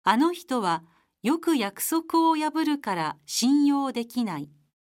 あの人はよく約束を破るから信用できない。